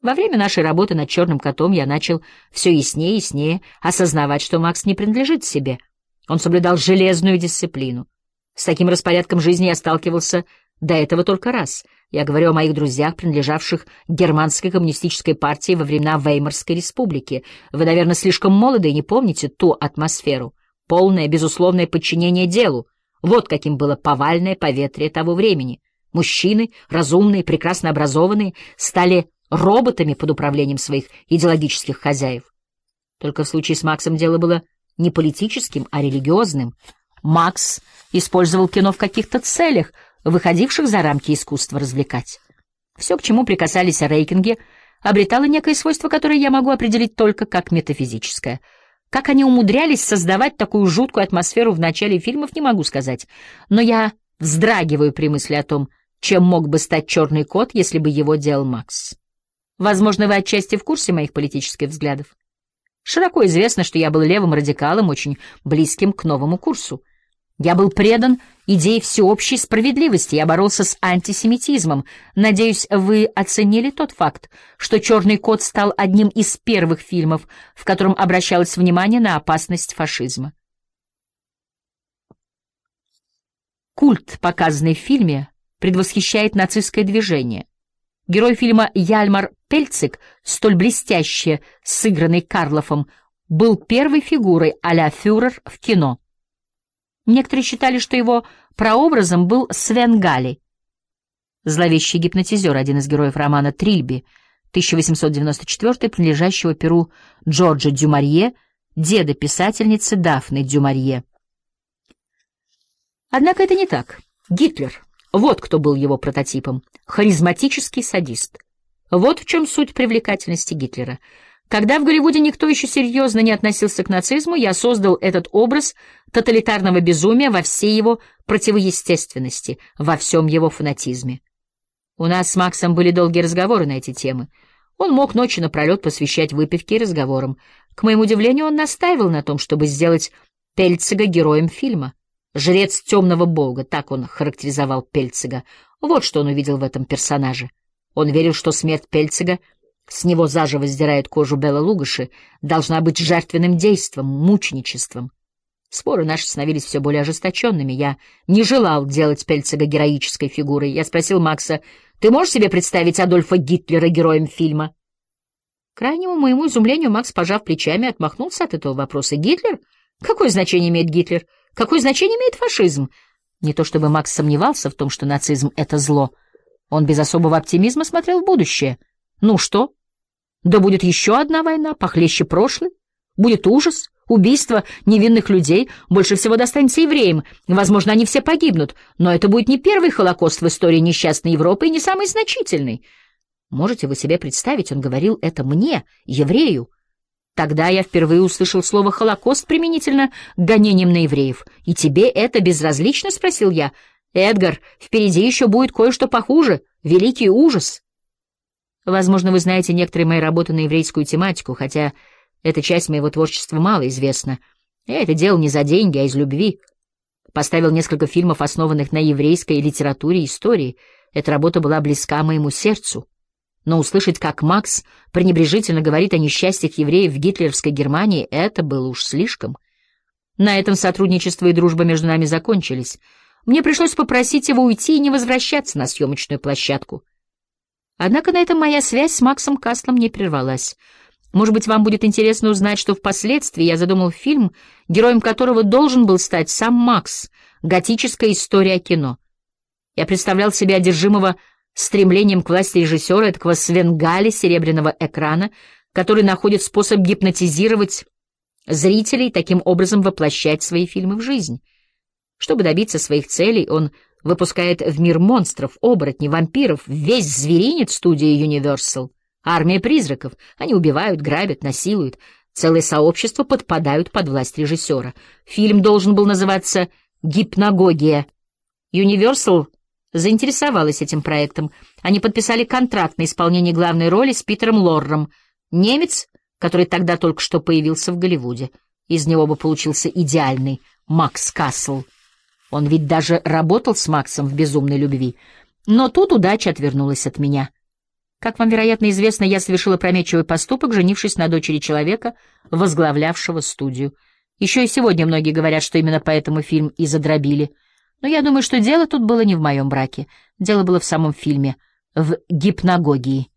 Во время нашей работы над «Черным котом» я начал все яснее и яснее осознавать, что Макс не принадлежит себе. Он соблюдал железную дисциплину. С таким распорядком жизни я сталкивался до этого только раз. Я говорю о моих друзьях, принадлежавших германской коммунистической партии во времена Веймарской республики. Вы, наверное, слишком молоды и не помните ту атмосферу. Полное, безусловное подчинение делу. Вот каким было повальное поветрие того времени. Мужчины, разумные, прекрасно образованные, стали роботами под управлением своих идеологических хозяев. Только в случае с Максом дело было не политическим, а религиозным. Макс использовал кино в каких-то целях, выходивших за рамки искусства развлекать. Все, к чему прикасались рейкинги, обретало некое свойство, которое я могу определить только как метафизическое. Как они умудрялись создавать такую жуткую атмосферу в начале фильмов, не могу сказать. Но я вздрагиваю при мысли о том, чем мог бы стать «Черный кот», если бы его делал Макс. Возможно, вы отчасти в курсе моих политических взглядов. Широко известно, что я был левым радикалом, очень близким к новому курсу. Я был предан идее всеобщей справедливости, я боролся с антисемитизмом. Надеюсь, вы оценили тот факт, что «Черный кот» стал одним из первых фильмов, в котором обращалось внимание на опасность фашизма. Культ, показанный в фильме, предвосхищает нацистское движение. Герой фильма Яльмар Пельцик, столь блестяще сыгранный Карлофом, был первой фигурой а-ля фюрер в кино. Некоторые считали, что его прообразом был Свен Галли, зловещий гипнотизер, один из героев романа «Трильби», 1894, принадлежащего перу Джорджа Дюмарье, деда писательницы Дафны Дюмарье. Однако это не так. Гитлер — вот кто был его прототипом. Харизматический садист. Вот в чем суть привлекательности Гитлера. Когда в Голливуде никто еще серьезно не относился к нацизму, я создал этот образ тоталитарного безумия во всей его противоестественности, во всем его фанатизме. У нас с Максом были долгие разговоры на эти темы. Он мог ночи напролет посвящать выпивке и разговорам. К моему удивлению, он настаивал на том, чтобы сделать Пельцига героем фильма. «Жрец темного бога», так он характеризовал Пельцига. Вот что он увидел в этом персонаже. Он верил, что смерть Пельцига, с него заживо сдирает кожу Белла Лугоши, должна быть жертвенным действом, мученичеством. Споры наши становились все более ожесточенными. Я не желал делать Пельцига героической фигурой. Я спросил Макса: «Ты можешь себе представить Адольфа Гитлера героем фильма?» К крайнему моему изумлению Макс, пожав плечами, отмахнулся от этого вопроса. «Гитлер? Какое значение имеет Гитлер? Какое значение имеет фашизм?» Не то чтобы Макс сомневался в том, что нацизм — это зло. Он без особого оптимизма смотрел в будущее. Ну что? Да будет еще одна война, похлеще прошлой. Будет ужас, убийство невинных людей. Больше всего достанется евреям. Возможно, они все погибнут. Но это будет не первый Холокост в истории несчастной Европы и не самый значительный. Можете вы себе представить, он говорил это мне, еврею. Тогда я впервые услышал слово «Холокост» применительно к гонениям на евреев. «И тебе это безразлично?» — спросил я. «Эдгар, впереди еще будет кое-что похуже. Великий ужас». Возможно, вы знаете некоторые мои работы на еврейскую тематику, хотя эта часть моего творчества мало известна. Я это делал не за деньги, а из любви. Поставил несколько фильмов, основанных на еврейской литературе и истории. Эта работа была близка моему сердцу. Но услышать, как Макс пренебрежительно говорит о несчастьях евреев в гитлеровской Германии, это было уж слишком. На этом сотрудничество и дружба между нами закончились. Мне пришлось попросить его уйти и не возвращаться на съемочную площадку. Однако на этом моя связь с Максом Кастлом не прервалась. Может быть, вам будет интересно узнать, что впоследствии я задумал фильм, героем которого должен был стать сам Макс, готическая история кино. Я представлял себе одержимого стремлением к власти режиссера, этакого Свен Галли серебряного экрана, который находит способ гипнотизировать зрителей и таким образом воплощать свои фильмы в жизнь. Чтобы добиться своих целей, он выпускает в мир монстров, оборотней, вампиров, весь зверинец студии Universal. Армия призраков. Они убивают, грабят, насилуют. Целые сообщества подпадают под власть режиссера. Фильм должен был называться «Гипногогия». Universal заинтересовалась этим проектом. Они подписали контракт на исполнение главной роли с Питером Лорром, немец, который тогда только что появился в Голливуде. Из него бы получился идеальный Макс Касл. Он ведь даже работал с Максом в «Безумной любви». Но тут удача отвернулась от меня. Как вам, вероятно, известно, я совершила опрометчивый поступок, женившись на дочери человека, возглавлявшего студию. Еще и сегодня многие говорят, что именно поэтому фильм и задробили. Но я думаю, что дело тут было не в моем браке. Дело было в самом фильме, в гипнагогии.